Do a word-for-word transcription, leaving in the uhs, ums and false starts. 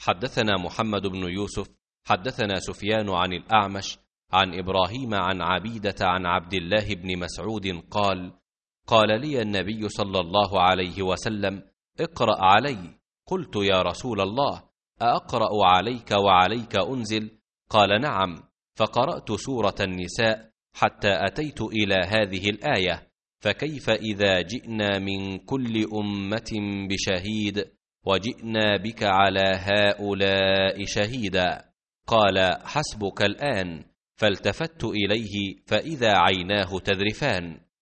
حدثنا محمد بن يوسف حدثنا سفيان عن الأعمش عن إبراهيم عن عبيدة عن عبد الله بن مسعود قال: قال لي النبي صلى الله عليه وسلم: اقرأ علي. قلت: يا رسول الله، أأقرأ عليك وعليك أنزل؟ قال: نعم. فقرأت سورة النساء حتى أتيت إلى هذه الآية: فكيف إذا جئنا من كل أمة بشهيد وجئنا بك على هؤلاء شهيدا. قال: حسبك الآن. فالتفت إليه فإذا عيناه تذرفان.